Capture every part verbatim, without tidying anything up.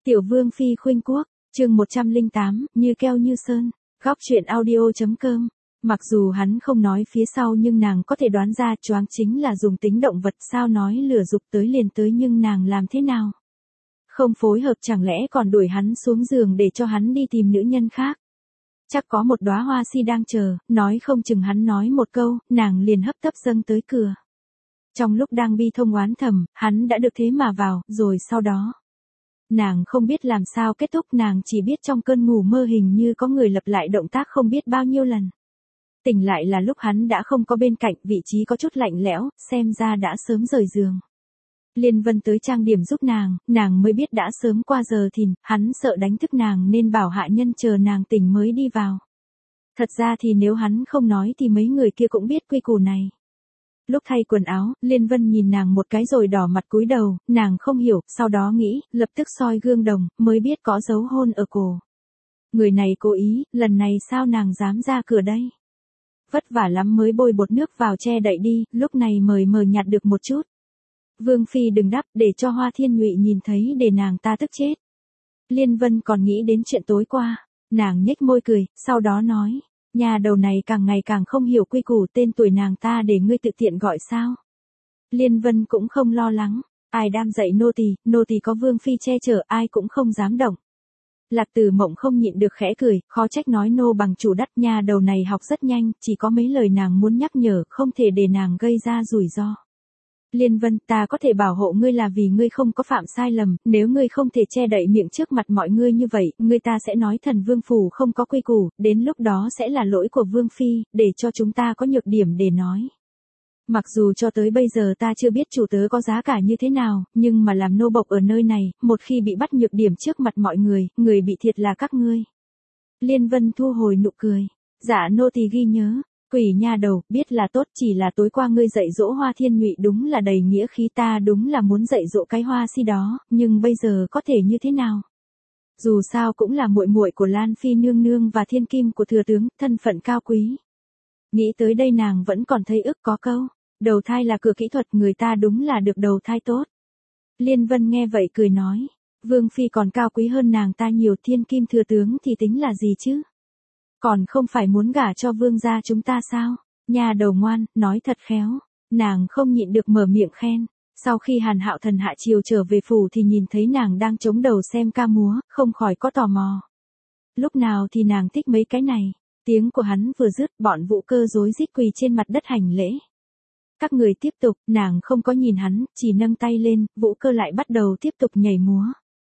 Tiểu Vương Phi khuynh quốc, chương một trăm lẻ tám, như keo như sơn, góc truyện audio.com. Mặc dù hắn không nói phía sau nhưng nàng có thể đoán ra choáng chính là dùng tính động vật sao nói lửa dục tới liền tới nhưng nàng làm thế nào? Không phối hợp chẳng lẽ còn đuổi hắn xuống giường để cho hắn đi tìm nữ nhân khác? Chắc có một đóa hoa si đang chờ, nói không chừng hắn nói một câu, nàng liền hấp tấp dâng tới cửa. Trong lúc đang bi thông oán thầm, hắn đã được thế mà vào, rồi sau đó. Nàng không biết làm sao kết thúc, nàng chỉ biết trong cơn ngủ mơ hình như có người lặp lại động tác không biết bao nhiêu lần. Tỉnh lại là lúc hắn đã không có bên cạnh, vị trí có chút lạnh lẽo, xem ra đã sớm rời giường. Liên Vân tới trang điểm giúp nàng, nàng mới biết đã sớm qua giờ thìn, hắn sợ đánh thức nàng nên bảo hạ nhân chờ nàng tỉnh mới đi vào. Thật ra thì nếu hắn không nói thì mấy người kia cũng biết quy củ này. Lúc thay quần áo, Liên Vân nhìn nàng một cái rồi đỏ mặt cúi đầu, nàng không hiểu, sau đó nghĩ, lập tức soi gương đồng, mới biết có dấu hôn ở cổ. Người này cố ý, lần này sao nàng dám ra cửa đây? Vất vả lắm mới bôi bột nước vào che đậy đi, lúc này mời mờ nhạt được một chút. Vương Phi đừng đắp, để cho Hoa Thiên Nhụy nhìn thấy để nàng ta tức chết. Liên Vân còn nghĩ đến chuyện tối qua, nàng nhếch môi cười, sau đó nói, nhà đầu này càng ngày càng không hiểu quy củ, tên tuổi nàng ta để ngươi tự tiện gọi sao. Liên Vân cũng không lo lắng, ai đang dạy nô tỳ, nô tỳ có Vương Phi che chở ai cũng không dám động. Lạc Tử Mộng không nhịn được khẽ cười, khó trách nói nô bằng chủ đắt, nhà đầu này học rất nhanh, chỉ có mấy lời nàng muốn nhắc nhở, không thể để nàng gây ra rủi ro. Liên Vân, ta có thể bảo hộ ngươi là vì ngươi không có phạm sai lầm, nếu ngươi không thể che đậy miệng trước mặt mọi người như vậy, ngươi ta sẽ nói thần Vương phủ không có quy củ, đến lúc đó sẽ là lỗi của Vương Phi, để cho chúng ta có nhược điểm để nói. Mặc dù cho tới bây giờ ta chưa biết chủ tớ có giá cả như thế nào, nhưng mà làm nô bộc ở nơi này, một khi bị bắt nhược điểm trước mặt mọi người, người bị thiệt là các ngươi. Liên Vân thu hồi nụ cười, dạ nô tỳ ghi nhớ. Quỷ nha đầu, biết là tốt, chỉ là tối qua ngươi dạy dỗ Hoa Thiên Nhụy đúng là đầy nghĩa khí, ta đúng là muốn dạy dỗ cái hoa si đó, nhưng bây giờ có thể như thế nào? Dù sao cũng là muội muội của Lan Phi nương nương và thiên kim của thừa tướng, thân phận cao quý. Nghĩ tới đây nàng vẫn còn thấy ức có câu, đầu thai là cửa kỹ thuật, người ta đúng là được đầu thai tốt. Liên Vân nghe vậy cười nói, Vương Phi còn cao quý hơn nàng ta nhiều, thiên kim thừa tướng thì tính là gì chứ? Còn không phải muốn gả cho vương gia chúng ta sao? Nhà đầu ngoan, nói thật khéo. Nàng không nhịn được mở miệng khen. Sau khi Hàn Hạo Thần hạ chiều trở về phủ thì nhìn thấy nàng đang chống đầu xem ca múa, không khỏi có tò mò. Lúc nào thì nàng thích mấy cái này. Tiếng của hắn vừa dứt, bọn Vũ Cơ rối rít quỳ trên mặt đất hành lễ. Các người tiếp tục, nàng không có nhìn hắn, chỉ nâng tay lên, Vũ Cơ lại bắt đầu tiếp tục nhảy múa.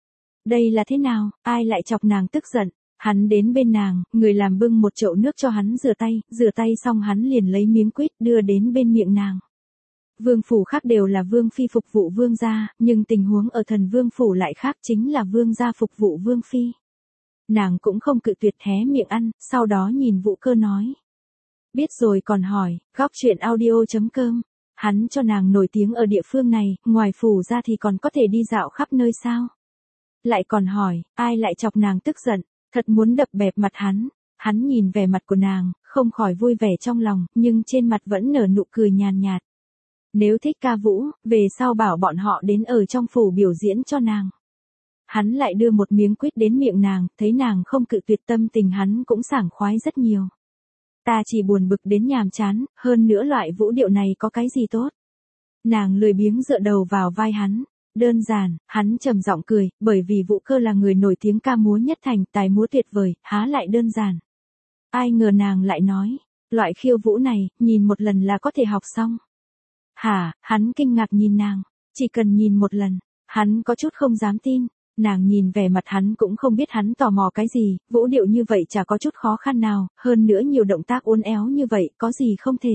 Đây là thế nào, ai lại chọc nàng tức giận? Hắn đến bên nàng, người làm bưng một chậu nước cho hắn rửa tay, rửa tay xong hắn liền lấy miếng quýt đưa đến bên miệng nàng. Vương phủ khác đều là Vương Phi phục vụ vương gia, nhưng tình huống ở thần Vương phủ lại khác, chính là vương gia phục vụ Vương Phi. Nàng cũng không cự tuyệt hé miệng ăn, sau đó nhìn Vũ Cơ nói. Biết rồi còn hỏi, góc truyện audio.com, hắn cho nàng nổi tiếng ở địa phương này, ngoài phủ ra thì còn có thể đi dạo khắp nơi sao? Lại còn hỏi, ai lại chọc nàng tức giận? Thật muốn đập bẹp mặt hắn, hắn nhìn vẻ mặt của nàng, không khỏi vui vẻ trong lòng, nhưng trên mặt vẫn nở nụ cười nhàn nhạt. Nếu thích ca vũ, về sau bảo bọn họ đến ở trong phủ biểu diễn cho nàng. Hắn lại đưa một miếng quýt đến miệng nàng, thấy nàng không cự tuyệt, tâm tình hắn cũng sảng khoái rất nhiều. Ta chỉ buồn bực đến nhàm chán, hơn nữa loại vũ điệu này có cái gì tốt. Nàng lười biếng dựa đầu vào vai hắn. Đơn giản, hắn trầm giọng cười, bởi vì Vũ Cơ là người nổi tiếng ca múa nhất thành, tài múa tuyệt vời, há lại đơn giản. Ai ngờ nàng lại nói, loại khiêu vũ này, nhìn một lần là có thể học xong. Hả, hắn kinh ngạc nhìn nàng, chỉ cần nhìn một lần, hắn có chút không dám tin, nàng nhìn vẻ mặt hắn cũng không biết hắn tò mò cái gì, vũ điệu như vậy chả có chút khó khăn nào, hơn nữa nhiều động tác uốn éo như vậy, có gì không thể.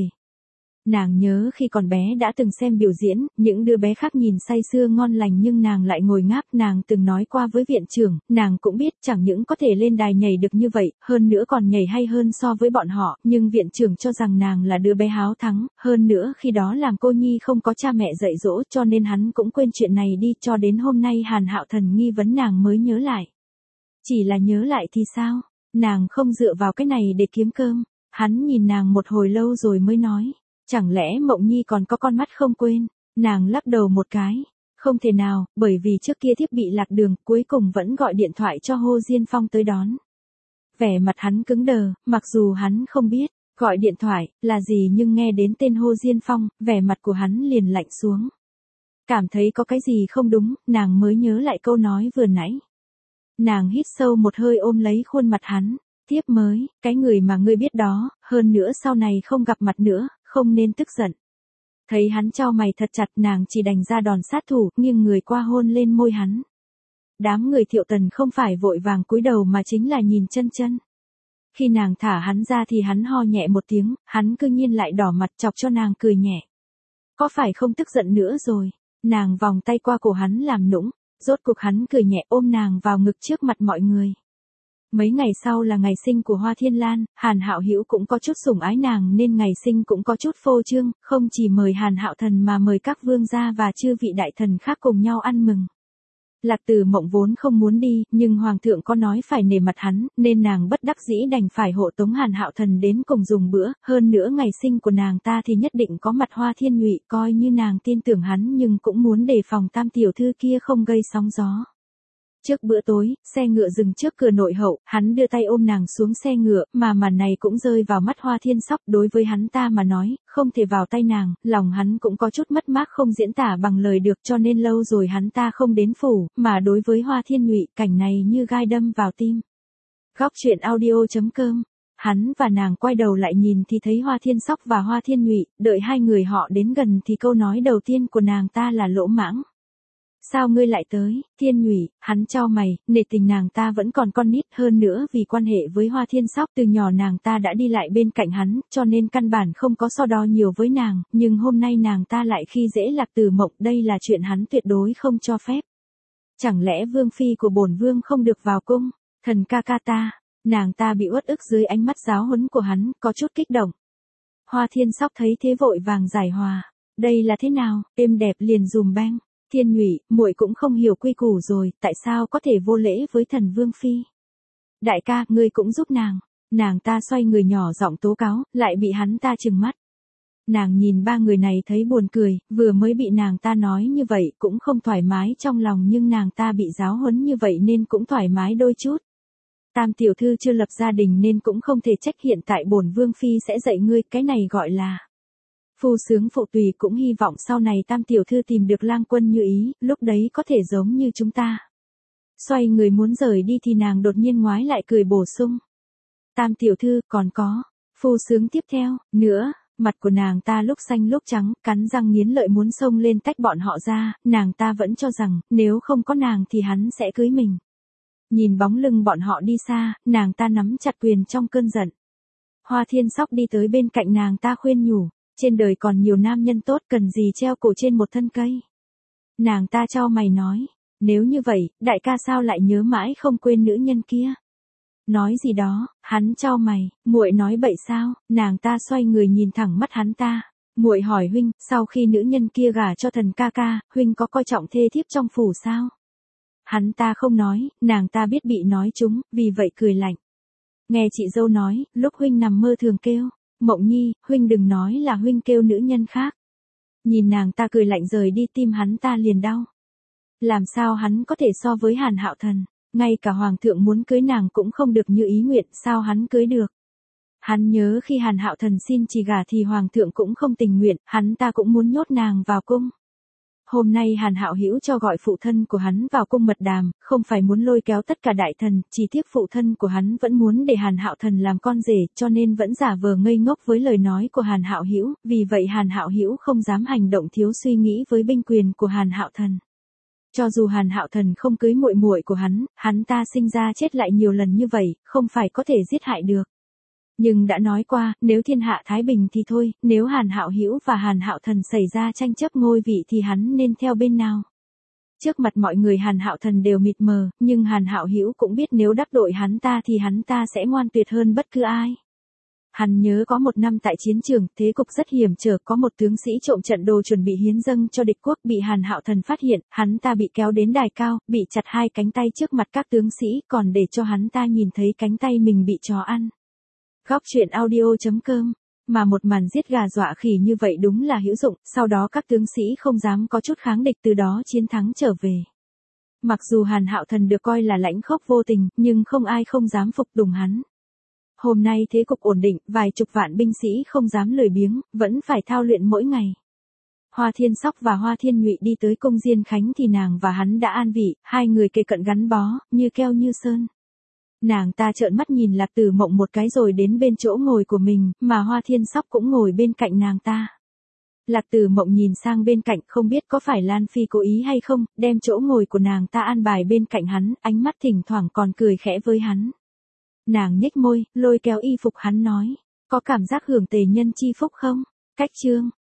Nàng nhớ khi còn bé đã từng xem biểu diễn, những đứa bé khác nhìn say sưa ngon lành nhưng nàng lại ngồi ngáp, nàng từng nói qua với viện trưởng, nàng cũng biết chẳng những có thể lên đài nhảy được như vậy, hơn nữa còn nhảy hay hơn so với bọn họ, nhưng viện trưởng cho rằng nàng là đứa bé háo thắng, hơn nữa khi đó làm cô nhi không có cha mẹ dạy dỗ cho nên hắn cũng quên chuyện này đi, cho đến hôm nay Hàn Hạo Thần nghi vấn nàng mới nhớ lại. Chỉ là nhớ lại thì sao, nàng không dựa vào cái này để kiếm cơm, hắn nhìn nàng một hồi lâu rồi mới nói. Chẳng lẽ Mộng Nhi còn có con mắt không quên? Nàng lắc đầu một cái. Không thể nào, bởi vì trước kia thiếp bị lạc đường, cuối cùng vẫn gọi điện thoại cho Hồ Diên Phong tới đón. Vẻ mặt hắn cứng đờ, mặc dù hắn không biết, gọi điện thoại, là gì nhưng nghe đến tên Hồ Diên Phong, vẻ mặt của hắn liền lạnh xuống. Cảm thấy có cái gì không đúng, nàng mới nhớ lại câu nói vừa nãy. Nàng hít sâu một hơi ôm lấy khuôn mặt hắn, tiếp mới, cái người mà ngươi biết đó, hơn nữa sau này không gặp mặt nữa, không nên tức giận. Thấy hắn chau mày thật chặt nàng chỉ đành ra đòn sát thủ, nghiêng người qua hôn lên môi hắn. Đám người Thiệu Tần không phải vội vàng cúi đầu mà chính là nhìn chân chân. Khi nàng thả hắn ra thì hắn ho nhẹ một tiếng, hắn cư nhiên lại đỏ mặt chọc cho nàng cười nhẹ. Có phải không tức giận nữa rồi? Nàng vòng tay qua cổ hắn làm nũng, rốt cuộc hắn cười nhẹ ôm nàng vào ngực trước mặt mọi người. Mấy ngày sau là ngày sinh của Hoa Thiên Lan, Hàn Hạo Hữu cũng có chút sủng ái nàng nên ngày sinh cũng có chút phô trương, không chỉ mời Hàn Hạo Thần mà mời các vương gia và chư vị đại thần khác cùng nhau ăn mừng. Lạc Tử Mộng vốn không muốn đi, nhưng Hoàng thượng có nói phải nể mặt hắn, nên nàng bất đắc dĩ đành phải hộ tống Hàn Hạo Thần đến cùng dùng bữa, hơn nữa ngày sinh của nàng ta thì nhất định có mặt Hoa Thiên Nhụy, coi như nàng tin tưởng hắn nhưng cũng muốn đề phòng tam tiểu thư kia không gây sóng gió. Trước bữa tối, xe ngựa dừng trước cửa nội hậu, hắn đưa tay ôm nàng xuống xe ngựa, mà màn này cũng rơi vào mắt Hoa Thiên Sóc, đối với hắn ta mà nói, không thể vào tay nàng, lòng hắn cũng có chút mất mát không diễn tả bằng lời được cho nên lâu rồi hắn ta không đến phủ, mà đối với Hoa Thiên Nhụy, cảnh này như gai đâm vào tim. Góc truyện audio chấm com. Hắn và nàng quay đầu lại nhìn thì thấy Hoa Thiên Sóc và Hoa Thiên Nhụy, đợi hai người họ đến gần thì câu nói đầu tiên của nàng ta là lỗ mãng. Sao ngươi lại tới, Thiên Nhụy, hắn chau mày, nể tình nàng ta vẫn còn con nít hơn nữa vì quan hệ với Hoa Thiên Sóc từ nhỏ nàng ta đã đi lại bên cạnh hắn, cho nên căn bản không có so đo nhiều với nàng, nhưng hôm nay nàng ta lại khi dễ Lạc Tử Mộng, đây là chuyện hắn tuyệt đối không cho phép. Chẳng lẽ vương phi của bổn vương không được vào cung, thần ca ca ta, nàng ta bị uất ức dưới ánh mắt giáo huấn của hắn, có chút kích động. Hoa Thiên Sóc thấy thế vội vàng giải hòa, đây là thế nào, êm đẹp liền dùm beng. Thiên Nhụy, muội cũng không hiểu quy củ rồi, tại sao có thể vô lễ với thần vương phi? Đại ca, ngươi cũng giúp nàng. Nàng ta xoay người nhỏ giọng tố cáo, lại bị hắn ta trừng mắt. Nàng nhìn ba người này thấy buồn cười, vừa mới bị nàng ta nói như vậy cũng không thoải mái trong lòng nhưng nàng ta bị giáo huấn như vậy nên cũng thoải mái đôi chút. Tam tiểu thư chưa lập gia đình nên cũng không thể trách hiện tại bổn vương phi sẽ dạy ngươi, cái này gọi là phu sướng phụ tùy, cũng hy vọng sau này tam tiểu thư tìm được lang quân như ý, lúc đấy có thể giống như chúng ta. Xoay người muốn rời đi thì nàng đột nhiên ngoái lại cười bổ sung. Tam tiểu thư, còn có, phu sướng tiếp theo, nữa, mặt của nàng ta lúc xanh lúc trắng, cắn răng nghiến lợi muốn xông lên tách bọn họ ra, nàng ta vẫn cho rằng, nếu không có nàng thì hắn sẽ cưới mình. Nhìn bóng lưng bọn họ đi xa, nàng ta nắm chặt quyền trong cơn giận. Hoa Thiên Sóc đi tới bên cạnh nàng ta khuyên nhủ. Trên đời còn nhiều nam nhân tốt, cần gì treo cổ trên một thân cây. Nàng ta chau mày nói, nếu như vậy, đại ca sao lại nhớ mãi không quên nữ nhân kia. Nói gì đó, hắn chau mày, muội nói bậy sao, nàng ta xoay người nhìn thẳng mắt hắn ta. Muội hỏi huynh, sau khi nữ nhân kia gả cho thần ca ca, huynh có coi trọng thê thiếp trong phủ sao? Hắn ta không nói, nàng ta biết bị nói trúng, vì vậy cười lạnh. Nghe chị dâu nói, lúc huynh nằm mơ thường kêu. Mộng Nhi, huynh đừng nói là huynh kêu nữ nhân khác. Nhìn nàng ta cười lạnh rời đi tim hắn ta liền đau. Làm sao hắn có thể so với Hàn Hạo Thần, ngay cả hoàng thượng muốn cưới nàng cũng không được như ý nguyện, sao hắn cưới được. Hắn nhớ khi Hàn Hạo Thần xin chỉ gả thì hoàng thượng cũng không tình nguyện, hắn ta cũng muốn nhốt nàng vào cung. Hôm nay Hàn Hạo Hữu cho gọi phụ thân của hắn vào cung mật đàm, không phải muốn lôi kéo tất cả đại thần, chỉ tiếc phụ thân của hắn vẫn muốn để Hàn Hạo Thần làm con rể, cho nên vẫn giả vờ ngây ngốc với lời nói của Hàn Hạo Hữu, vì vậy Hàn Hạo Hữu không dám hành động thiếu suy nghĩ với binh quyền của Hàn Hạo Thần. Cho dù Hàn Hạo Thần không cưới muội muội của hắn, hắn ta sinh ra chết lại nhiều lần như vậy, không phải có thể giết hại được. Nhưng đã nói qua, nếu thiên hạ thái bình thì thôi, nếu Hàn Hạo Hữu và Hàn Hạo Thần xảy ra tranh chấp ngôi vị thì hắn nên theo bên nào. Trước mặt mọi người Hàn Hạo Thần đều mịt mờ, nhưng Hàn Hạo Hữu cũng biết nếu đắc tội hắn ta thì hắn ta sẽ ngoan tuyệt hơn bất cứ ai. Hắn nhớ có một năm tại chiến trường, thế cục rất hiểm trở, có một tướng sĩ trộm trận đồ chuẩn bị hiến dâng cho địch quốc, bị Hàn Hạo Thần phát hiện, hắn ta bị kéo đến đài cao, bị chặt hai cánh tay trước mặt các tướng sĩ, còn để cho hắn ta nhìn thấy cánh tay mình bị chó ăn. Góc truyện audio chấm com Mà một màn giết gà dọa khỉ như vậy đúng là hữu dụng, sau đó các tướng sĩ không dám có chút kháng địch, từ đó chiến thắng trở về. Mặc dù Hàn Hạo Thần được coi là lãnh khốc vô tình, nhưng không ai không dám phục tùng hắn. Hôm nay thế cục ổn định, vài chục vạn binh sĩ không dám lười biếng, vẫn phải thao luyện mỗi ngày. Hoa Thiên Sóc và Hoa Thiên Nhụy đi tới cung Diên Khánh thì nàng và hắn đã an vị, hai người kề cận gắn bó, như keo như sơn. Nàng ta trợn mắt nhìn Lạc Tử Mộng một cái rồi đến bên chỗ ngồi của mình, mà Hoa Thiên Sóc cũng ngồi bên cạnh nàng ta. Lạc Tử Mộng nhìn sang bên cạnh, không biết có phải Lan Phi cố ý hay không, đem chỗ ngồi của nàng ta an bài bên cạnh hắn, ánh mắt thỉnh thoảng còn cười khẽ với hắn. Nàng nhếch môi, lôi kéo y phục hắn nói, có cảm giác hưởng tề nhân chi phúc không? Cách chương